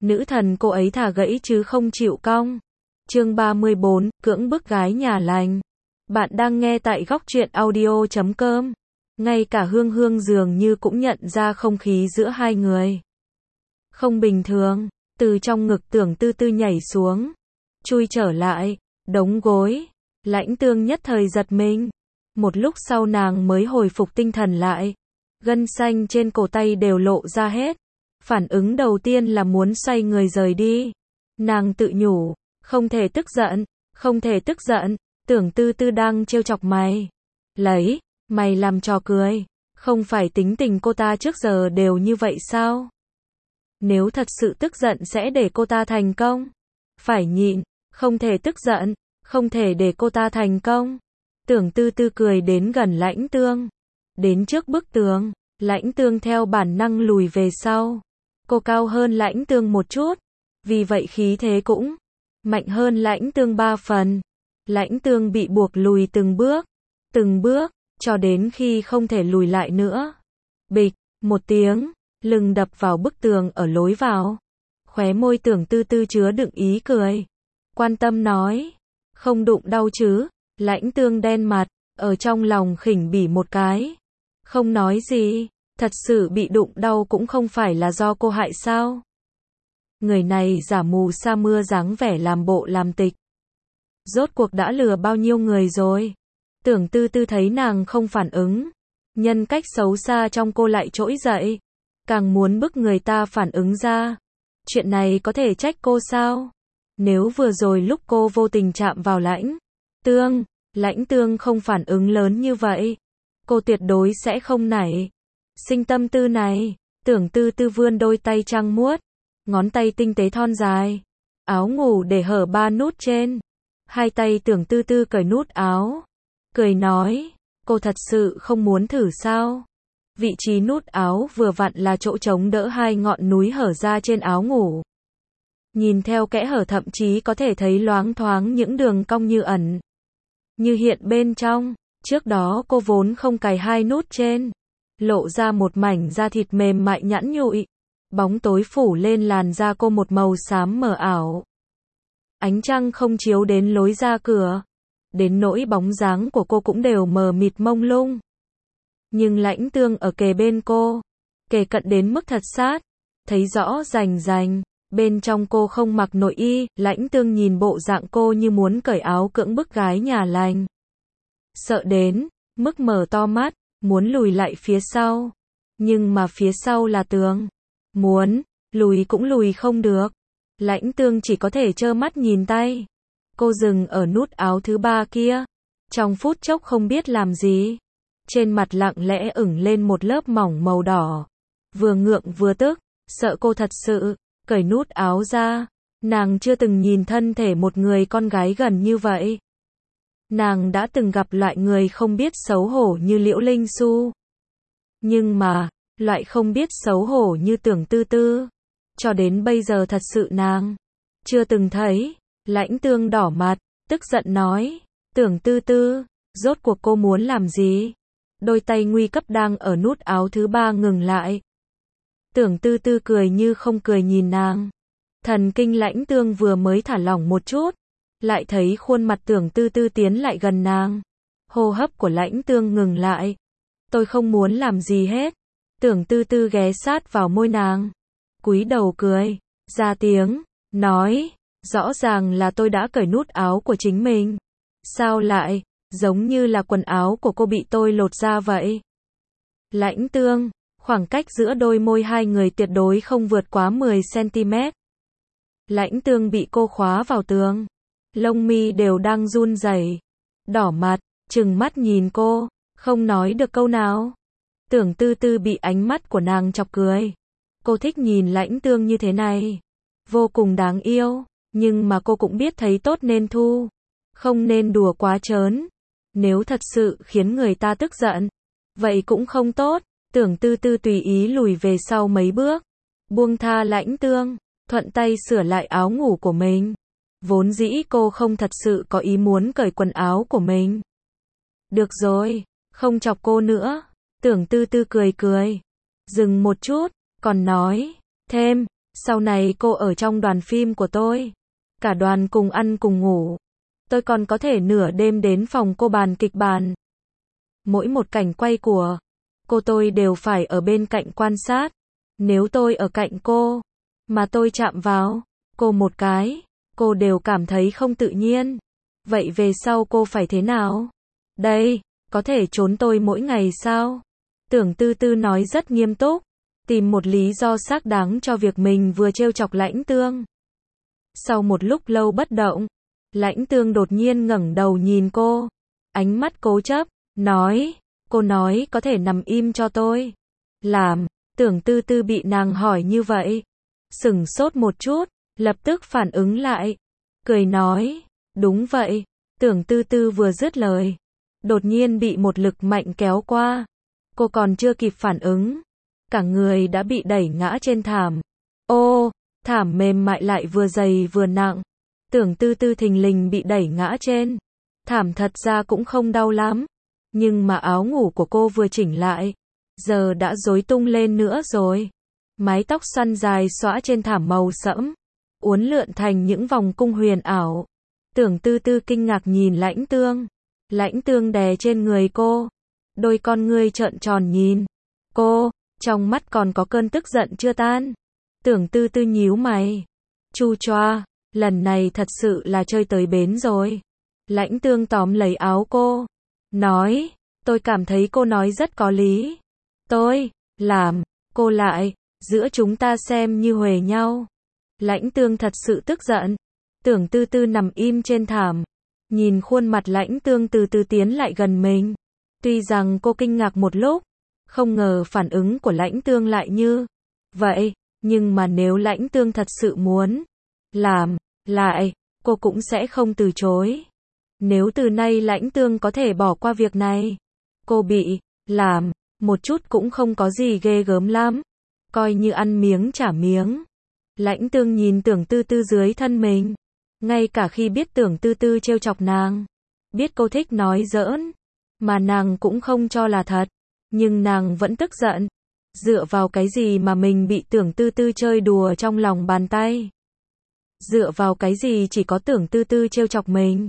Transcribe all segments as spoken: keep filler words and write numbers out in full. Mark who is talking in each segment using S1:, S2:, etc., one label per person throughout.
S1: Nữ thần cô ấy thà gãy chứ không chịu cong. Chương ba mươi bốn, cưỡng bức gái nhà lành. Bạn đang nghe tại góc truyện audio chấm com. Ngay cả Hương Hương dường như cũng nhận ra không khí giữa hai người không bình thường, từ trong ngực Tưởng Tư Tư nhảy xuống, chui trở lại, đống gối. Lãnh Tương nhất thời giật mình. Một lúc sau nàng mới hồi phục tinh thần lại. Gân xanh trên cổ tay đều lộ ra hết. Phản ứng đầu tiên là muốn xoay người rời đi. Nàng tự nhủ, không thể tức giận, không thể tức giận, Tưởng Tư Tư đang trêu chọc mày. Lấy, mày làm trò cười, không phải tính tình cô ta trước giờ đều như vậy sao? Nếu thật sự tức giận sẽ để cô ta thành công. Phải nhịn, không thể tức giận, không thể để cô ta thành công. Tưởng Tư Tư cười đến gần Lãnh Tương. Đến trước bức tường, Lãnh Tương theo bản năng lùi về sau. Cô cao hơn Lãnh Tương một chút, vì vậy khí thế cũng mạnh hơn Lãnh Tương ba phần. Lãnh Tương bị buộc lùi từng bước, từng bước, cho đến khi không thể lùi lại nữa. Bịch, một tiếng, lưng đập vào bức tường ở lối vào. Khóe môi Tưởng Tư Tư chứa đựng ý cười. Quan tâm nói, không đụng đau chứ? Lãnh Tương đen mặt, ở trong lòng khỉnh bỉ một cái. Không nói gì, thật sự bị đụng đau cũng không phải là do cô hại sao? Người này giả mù sa mưa dáng vẻ làm bộ làm tịch. Rốt cuộc đã lừa bao nhiêu người rồi? Tưởng Tư Tư thấy nàng không phản ứng, nhân cách xấu xa trong cô lại trỗi dậy, càng muốn bức người ta phản ứng ra. Chuyện này có thể trách cô sao? Nếu vừa rồi lúc cô vô tình chạm vào Lãnh Tương, Lãnh Tương không phản ứng lớn như vậy, cô tuyệt đối sẽ không nảy sinh tâm tư này. Tưởng Tư Tư vươn đôi tay trắng muốt, ngón tay tinh tế thon dài, áo ngủ để hở ba nút trên. Hai tay Tưởng Tư Tư cởi nút áo, cười nói, cô thật sự không muốn thử sao? Vị trí nút áo vừa vặn là chỗ chống đỡ hai ngọn núi hở ra trên áo ngủ. Nhìn theo kẽ hở thậm chí có thể thấy loáng thoáng những đường cong như ẩn như hiện bên trong. Trước đó cô vốn không cài hai nút trên, lộ ra một mảnh da thịt mềm mại nhẵn nhụi. Bóng tối phủ lên làn da cô một màu xám mờ ảo. Ánh trăng không chiếu đến lối ra cửa, đến nỗi bóng dáng của cô cũng đều mờ mịt mông lung. Nhưng Lãnh Tương ở kề bên cô, kề cận đến mức thật sát, thấy rõ rành rành. Bên trong cô không mặc nội y, Lãnh Tương nhìn bộ dạng cô như muốn cởi áo cưỡng bức gái nhà lành. Sợ đến mức mở to mắt, muốn lùi lại phía sau. Nhưng mà phía sau là tường. Muốn lùi cũng lùi không được. Lãnh Tương chỉ có thể trơ mắt nhìn tay cô dừng ở nút áo thứ ba kia. Trong phút chốc không biết làm gì, trên mặt lặng lẽ ửng lên một lớp mỏng màu đỏ. Vừa ngượng vừa tức, sợ cô thật sự cởi nút áo ra. Nàng chưa từng nhìn thân thể một người con gái gần như vậy. Nàng đã từng gặp loại người không biết xấu hổ như Liễu Linh Xu. Nhưng mà, loại không biết xấu hổ như Tưởng Tư Tư, cho đến bây giờ thật sự nàng chưa từng thấy. Lãnh Tương đỏ mặt, tức giận nói, Tưởng Tư Tư, rốt cuộc cô muốn làm gì? Đôi tay nguy cấp đang ở nút áo thứ ba ngừng lại. Tưởng Tư Tư cười như không cười nhìn nàng. Thần kinh Lãnh Tương vừa mới thả lỏng một chút, lại thấy khuôn mặt Tưởng Tư Tư tiến lại gần nàng. Hô hấp của Lãnh Tương ngừng lại. Tôi không muốn làm gì hết. Tưởng Tư Tư ghé sát vào môi nàng, cúi đầu cười ra tiếng, nói, rõ ràng là tôi đã cởi nút áo của chính mình. Sao lại giống như là quần áo của cô bị tôi lột ra vậy? Lãnh Tương, khoảng cách giữa đôi môi hai người tuyệt đối không vượt quá mười xăng-ti-mét. Lãnh Tương bị cô khóa vào tường, lông mi đều đang run rẩy, đỏ mặt, trừng mắt nhìn cô, không nói được câu nào. Tưởng Tư Tư bị ánh mắt của nàng chọc cười. Cô thích nhìn Lãnh Tương như thế này, vô cùng đáng yêu, nhưng mà cô cũng biết thấy tốt nên thu, không nên đùa quá trớn. Nếu thật sự khiến người ta tức giận, vậy cũng không tốt. Tưởng Tư Tư tùy ý lùi về sau mấy bước, buông tha Lãnh Tương, thuận tay sửa lại áo ngủ của mình. Vốn dĩ cô không thật sự có ý muốn cởi quần áo của mình. Được rồi, không chọc cô nữa. Tưởng Tư Tư cười cười, dừng một chút, còn nói thêm, Sau này cô ở trong đoàn phim của tôi. Cả đoàn cùng ăn cùng ngủ. Tôi còn có thể nửa đêm đến phòng cô bàn kịch bản. Mỗi một cảnh quay của cô tôi đều phải ở bên cạnh quan sát. Nếu tôi ở cạnh cô, mà tôi chạm vào cô một cái, cô đều cảm thấy không tự nhiên. Vậy về sau cô phải thế nào? Đây, có thể trốn tôi mỗi ngày sao? Tưởng Tư Tư nói rất nghiêm túc, tìm một lý do xác đáng cho việc mình vừa trêu chọc Lãnh Tương. Sau một lúc lâu bất động, Lãnh Tương đột nhiên ngẩng đầu nhìn cô, ánh mắt cố chấp, nói, cô nói có thể nằm im cho tôi. Làm, Tưởng Tư Tư bị nàng hỏi như vậy, sửng sốt một chút, lập tức phản ứng lại, cười nói, đúng vậy. Tưởng Tư Tư vừa dứt lời, đột nhiên bị một lực mạnh kéo qua. Cô còn chưa kịp phản ứng, cả người đã bị đẩy ngã trên thảm. Ô, thảm mềm mại lại vừa dày vừa nặng. Tưởng Tư Tư thình lình bị đẩy ngã trên thảm, thật ra cũng không đau lắm, nhưng mà áo ngủ của cô vừa chỉnh lại, giờ đã rối tung lên nữa rồi. Mái tóc xoăn dài xõa trên thảm màu sẫm, uốn lượn thành những vòng cung huyền ảo. Tưởng Tư Tư kinh ngạc nhìn Lãnh Tương. Lãnh Tương đè trên người cô, đôi con ngươi trợn tròn nhìn cô, trong mắt còn có cơn tức giận chưa tan. Tưởng Tư Tư nhíu mày, chu choa, lần này thật sự là chơi tới bến rồi. Lãnh Tương tóm lấy áo cô, nói, tôi cảm thấy cô nói rất có lý. Tôi, làm, cô lại, giữa chúng ta xem như huề nhau. Lãnh Tương thật sự tức giận. Tưởng Tư Tư nằm im trên thảm, nhìn khuôn mặt Lãnh Tương từ từ tiến lại gần mình. Tuy rằng cô kinh ngạc một lúc, không ngờ phản ứng của Lãnh Tương lại như vậy, nhưng mà nếu Lãnh Tương thật sự muốn làm lại, cô cũng sẽ không từ chối. Nếu từ nay Lãnh Tương có thể bỏ qua việc này, cô bị làm một chút cũng không có gì ghê gớm lắm, coi như ăn miếng trả miếng. Lãnh Tương nhìn Tưởng Tư Tư dưới thân mình, ngay cả khi biết Tưởng Tư Tư trêu chọc nàng, biết cô thích nói giỡn, mà nàng cũng không cho là thật, nhưng nàng vẫn tức giận. Dựa vào cái gì mà mình bị Tưởng Tư Tư chơi đùa trong lòng bàn tay? Dựa vào cái gì chỉ có Tưởng Tư Tư trêu chọc mình?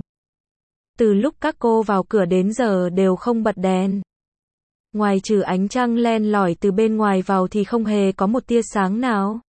S1: Từ lúc các cô vào cửa đến giờ đều không bật đèn. Ngoài trừ ánh trăng len lỏi từ bên ngoài vào thì không hề có một tia sáng nào.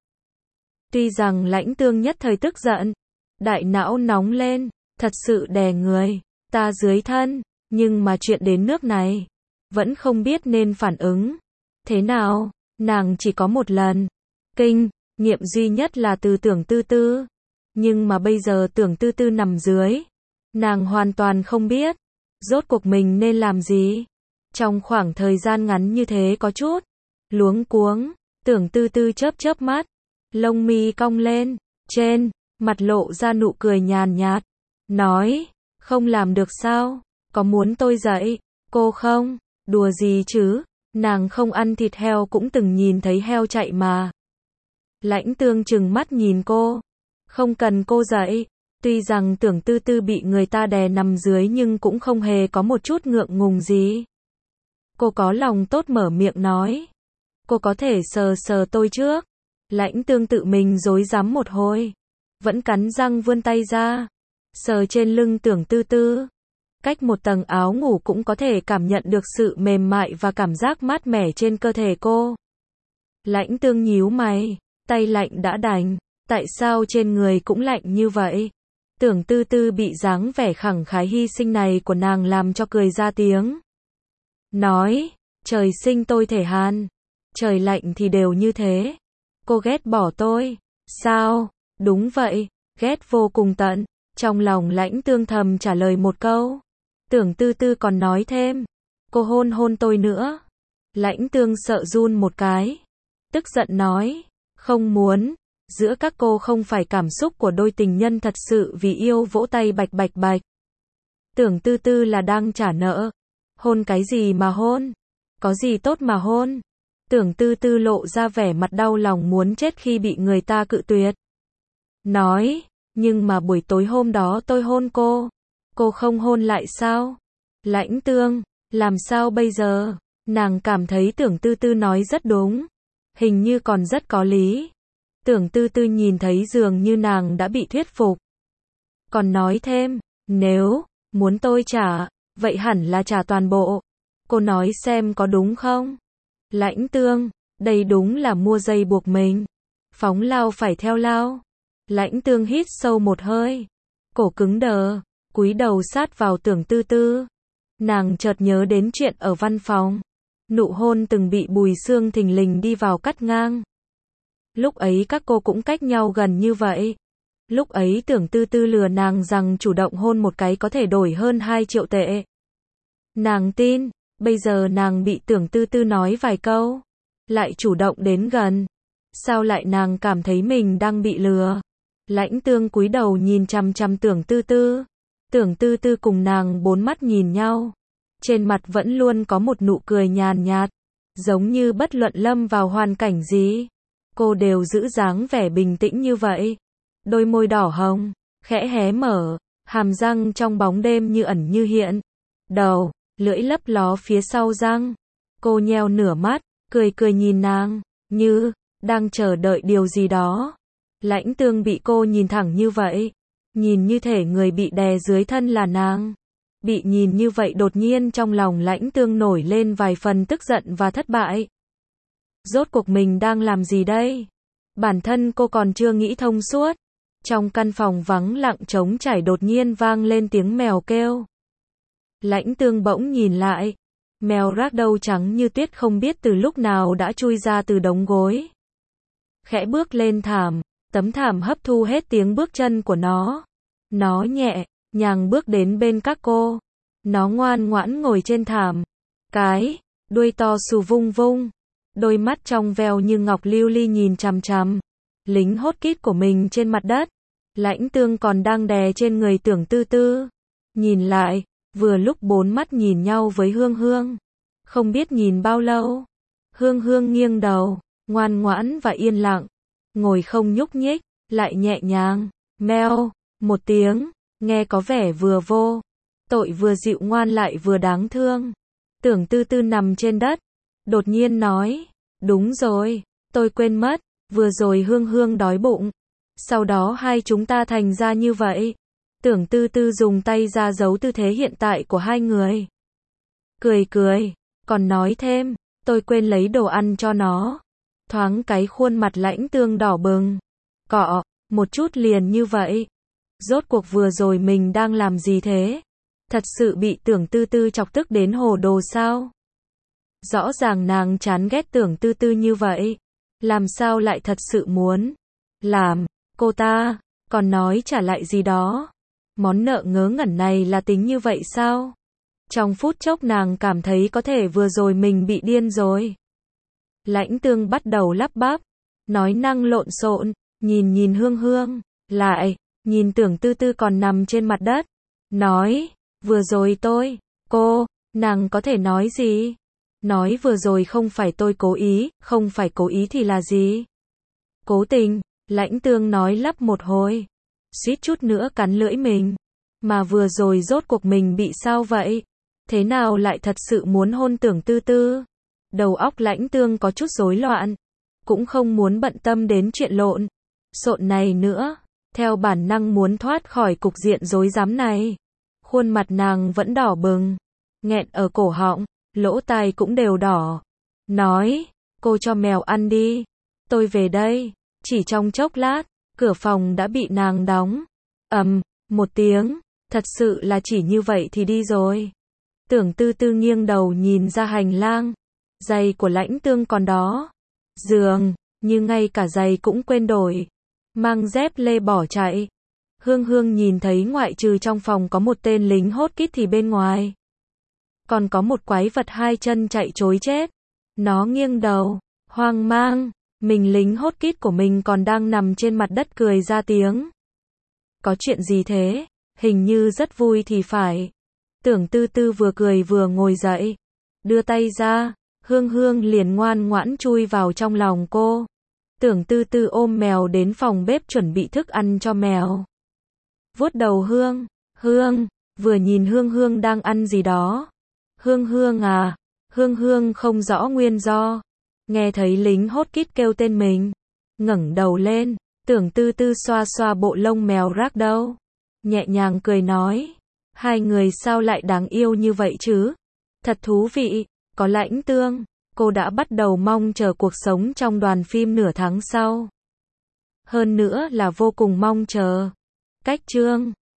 S1: Tuy rằng Lãnh Tương nhất thời tức giận, đại não nóng lên, thật sự đè người ta dưới thân, nhưng mà chuyện đến nước này, vẫn không biết nên phản ứng thế nào. Nàng chỉ có một lần kinh nghiệm duy nhất là từ Tưởng Tư Tư, nhưng mà bây giờ Tưởng Tư Tư nằm dưới, nàng hoàn toàn không biết rốt cuộc mình nên làm gì. Trong khoảng thời gian ngắn như thế có chút luống cuống, Tưởng Tư Tư chớp chớp mắt, lông mi cong lên, trên mặt lộ ra nụ cười nhàn nhạt, nói, không làm được sao? Có muốn tôi dạy cô không? Đùa gì chứ? Nàng không ăn thịt heo cũng từng nhìn thấy heo chạy mà. Lãnh Tương trừng mắt nhìn cô, không cần cô dạy. Tuy rằng Tưởng Tư Tư bị người ta đè nằm dưới nhưng cũng không hề có một chút ngượng ngùng gì. Cô có lòng tốt mở miệng nói, cô có thể sờ sờ tôi trước. Lãnh Tương tự mình rối rắm một hồi, vẫn cắn răng vươn tay ra, sờ trên lưng Tưởng Tư Tư. Cách một tầng áo ngủ cũng có thể cảm nhận được sự mềm mại và cảm giác mát mẻ trên cơ thể cô. Lãnh Tương nhíu mày, tay lạnh đã đành, tại sao trên người cũng lạnh như vậy? Tưởng Tư Tư bị dáng vẻ khẳng khái hy sinh này của nàng làm cho cười ra tiếng. Nói, trời sinh tôi thể hàn, trời lạnh thì đều như thế. Cô ghét bỏ tôi, sao? Đúng vậy, ghét vô cùng tận. Trong lòng Lãnh Tương thầm trả lời một câu. Tưởng Tư Tư còn nói thêm, cô hôn hôn tôi nữa. Lãnh Tương sợ run một cái, tức giận nói, không muốn. Giữa các cô không phải cảm xúc của đôi tình nhân thật sự vì yêu vỗ tay bạch bạch bạch. Tưởng Tư Tư là đang trả nợ. Hôn cái gì mà hôn? Có gì tốt mà hôn? Tưởng Tư Tư lộ ra vẻ mặt đau lòng muốn chết khi bị người ta cự tuyệt. Nói, nhưng mà buổi tối hôm đó tôi hôn cô. Cô không hôn lại sao? Lãnh Tương, làm sao bây giờ? Nàng cảm thấy Tưởng Tư Tư nói rất đúng. Hình như còn rất có lý. Tưởng Tư Tư nhìn thấy dường như nàng đã bị thuyết phục. Còn nói thêm, nếu muốn tôi trả, vậy hẳn là trả toàn bộ. Cô nói xem có đúng không? Lãnh Tương, đây đúng là mua dây buộc mình. Phóng lao phải theo lao. Lãnh Tương hít sâu một hơi. Cổ cứng đờ, cúi đầu sát vào Tưởng Tư Tư. Nàng chợt nhớ đến chuyện ở văn phòng. Nụ hôn từng bị Bùi Xương thình lình đi vào cắt ngang. Lúc ấy các cô cũng cách nhau gần như vậy. Lúc ấy Tưởng Tư Tư lừa nàng rằng chủ động hôn một cái có thể đổi hơn hai triệu tệ. Nàng tin, bây giờ nàng bị Tưởng Tư Tư nói vài câu, lại chủ động đến gần. Sao lại nàng cảm thấy mình đang bị lừa? Lãnh Tương cúi đầu nhìn chằm chằm Tưởng Tư Tư. Tưởng Tư Tư cùng nàng bốn mắt nhìn nhau. Trên mặt vẫn luôn có một nụ cười nhàn nhạt, giống như bất luận lâm vào hoàn cảnh gì, cô đều giữ dáng vẻ bình tĩnh như vậy. Đôi môi đỏ hồng, khẽ hé mở, hàm răng trong bóng đêm như ẩn như hiện. Đầu, lưỡi lấp ló phía sau răng. Cô nheo nửa mắt, cười cười nhìn nàng, như đang chờ đợi điều gì đó. Lãnh Tương bị cô nhìn thẳng như vậy, nhìn như thể người bị đè dưới thân là nàng. Bị nhìn như vậy đột nhiên trong lòng Lãnh Tương nổi lên vài phần tức giận và thất bại. Rốt cuộc mình đang làm gì đây? Bản thân cô còn chưa nghĩ thông suốt. Trong căn phòng vắng lặng trống trải đột nhiên vang lên tiếng mèo kêu. Lãnh Tương bỗng nhìn lại. Mèo ragdoll trắng như tuyết không biết từ lúc nào đã chui ra từ đống gối. Khẽ bước lên thảm, tấm thảm hấp thu hết tiếng bước chân của nó. Nó nhẹ nhàng bước đến bên các cô. Nó ngoan ngoãn ngồi trên thảm. Cái đuôi to xù vung vung. Đôi mắt trong veo như ngọc lưu ly nhìn chằm chằm lính hốt kít của mình trên mặt đất. Lãnh Tương còn đang đè trên người Tưởng Tư Tư. Nhìn lại, vừa lúc bốn mắt nhìn nhau với Hương Hương. Không biết nhìn bao lâu. Hương Hương nghiêng đầu, ngoan ngoãn và yên lặng. Ngồi không nhúc nhích, lại nhẹ nhàng, meo, một tiếng, nghe có vẻ vừa vô tội vừa dịu ngoan lại vừa đáng thương. Tưởng Tư Tư nằm trên đất, đột nhiên nói, đúng rồi, tôi quên mất, vừa rồi Hương Hương đói bụng. Sau đó hai chúng ta thành ra như vậy. Tưởng Tư Tư dùng tay ra giấu tư thế hiện tại của hai người. Cười cười, còn nói thêm, tôi quên lấy đồ ăn cho nó. Thoáng cái khuôn mặt Lãnh Tương đỏ bừng. Cọ, một chút liền như vậy. Rốt cuộc vừa rồi mình đang làm gì thế? Thật sự bị Tưởng Tư Tư chọc tức đến hồ đồ sao? Rõ ràng nàng chán ghét Tưởng Tư Tư như vậy. Làm sao lại thật sự muốn làm cô ta, còn nói trả lại gì đó. Món nợ ngớ ngẩn này là tính như vậy sao? Trong phút chốc nàng cảm thấy có thể vừa rồi mình bị điên rồi. Lãnh Tương bắt đầu lắp bắp, nói năng lộn xộn, nhìn nhìn Hương Hương, lại, nhìn Tưởng Tư Tư còn nằm trên mặt đất. Nói, vừa rồi tôi, cô, nàng có thể nói gì? Nói vừa rồi không phải tôi cố ý, không phải cố ý thì là gì? Cố tình, Lãnh Tương nói lắp một hồi. Suýt chút nữa cắn lưỡi mình. Mà vừa rồi rốt cuộc mình bị sao vậy? Thế nào lại thật sự muốn hôn Tưởng Tư Tư? Đầu óc Lãnh Tương có chút rối loạn. Cũng không muốn bận tâm đến chuyện lộn xộn này nữa. Theo bản năng muốn thoát khỏi cục diện rối rắm này. Khuôn mặt nàng vẫn đỏ bừng. Nghẹn ở cổ họng, lỗ tai cũng đều đỏ. Nói, cô cho mèo ăn đi. Tôi về đây. Chỉ trong chốc lát, cửa phòng đã bị nàng đóng. Ầm, một tiếng. Thật sự là chỉ như vậy thì đi rồi. Tưởng Tư Tư nghiêng đầu nhìn ra hành lang. Giày của Lãnh Tương còn đó. Giường, như ngay cả giày cũng quên đổi. Mang dép lê bỏ chạy. Hương Hương nhìn thấy ngoại trừ trong phòng có một tên lính hốt kít thì bên ngoài còn có một quái vật hai chân chạy trối chết. Nó nghiêng đầu, hoang mang. Mình lính hốt kít của mình còn đang nằm trên mặt đất cười ra tiếng. Có chuyện gì thế? Hình như rất vui thì phải. Tưởng Tư Tư vừa cười vừa ngồi dậy. Đưa tay ra, Hương Hương liền ngoan ngoãn chui vào trong lòng cô. Tưởng Tư Tư ôm mèo đến phòng bếp chuẩn bị thức ăn cho mèo. Vuốt đầu Hương, Hương, vừa nhìn Hương Hương đang ăn gì đó. Hương Hương à, Hương Hương không rõ nguyên do. Nghe thấy lính hốt kít kêu tên mình. ngẩng đầu lên, Tưởng Tư Tư xoa xoa bộ lông mèo rác đâu. Nhẹ nhàng cười nói, hai người sao lại đáng yêu như vậy chứ? Thật thú vị, có Lãnh Tương, cô đã bắt đầu mong chờ cuộc sống trong đoàn phim nửa tháng sau. Hơn nữa là vô cùng mong chờ. Cách chương